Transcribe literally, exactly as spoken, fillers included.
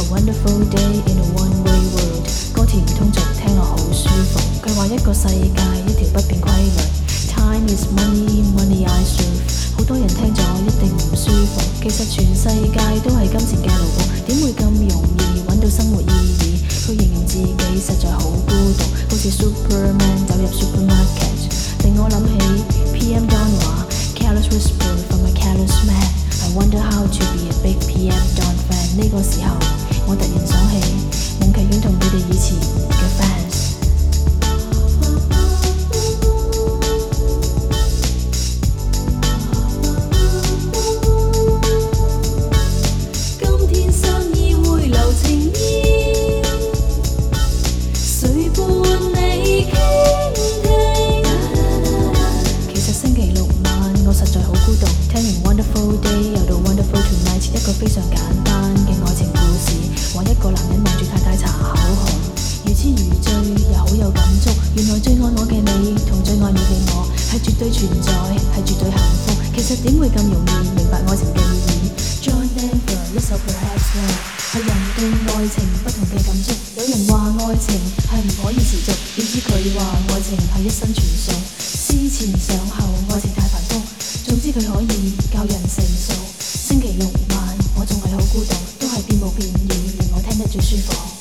wonderful day in a one-way world。歌詞唔通俗，聽落好舒服。計劃一個世界，一條不變規律。Time is money, money I serve。好多人聽咗一定唔舒服。其實全世界都係金錢嘅奴僕，點會咁容易揾到生活意義？佢形容自己實在好孤獨，好似 Superman 走入 supermarket， 令我諗起 P M Don 話 Careless whisper from a careless man。I wonder how to be a big P M Don fan。呢個時候，我突然想起夢劇院同佢哋以前嘅 fans。今天生意會留情意，誰伴你傾聽？其實星期六晚我實在好孤獨，聽完 Wonderful Day 又到 Wonderful Tonight， 一個非常簡單嘅愛情故事，話一個男人望住太太搽口紅，如痴如醉又好有感觸。原來最愛我嘅你同最愛你嘅我係絕對存在，係絕對幸福。其實點會咁容易明白愛情嘅意義 ？John Denver 一首 Perhaps Love 係人對愛情不同嘅感觸。有人話愛情係唔可以持續，點知佢話愛情係一生全數。思前想後，愛情太繁複，總之佢可以教人成熟。星期六晚我仲係好孤獨，都係變無變語，令我聽得最舒服。